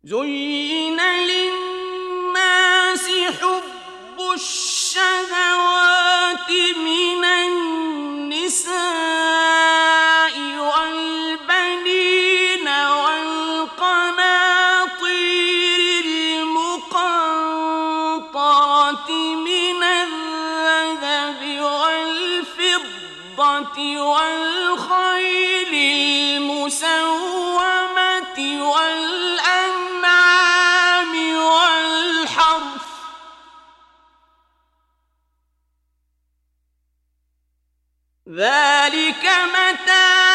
زين للناس حب الشهوات من النساء والبنين والقناطير المقنطرة من الذهب والفضة والخيل المسومة والأنعام والحرث ذلك متاع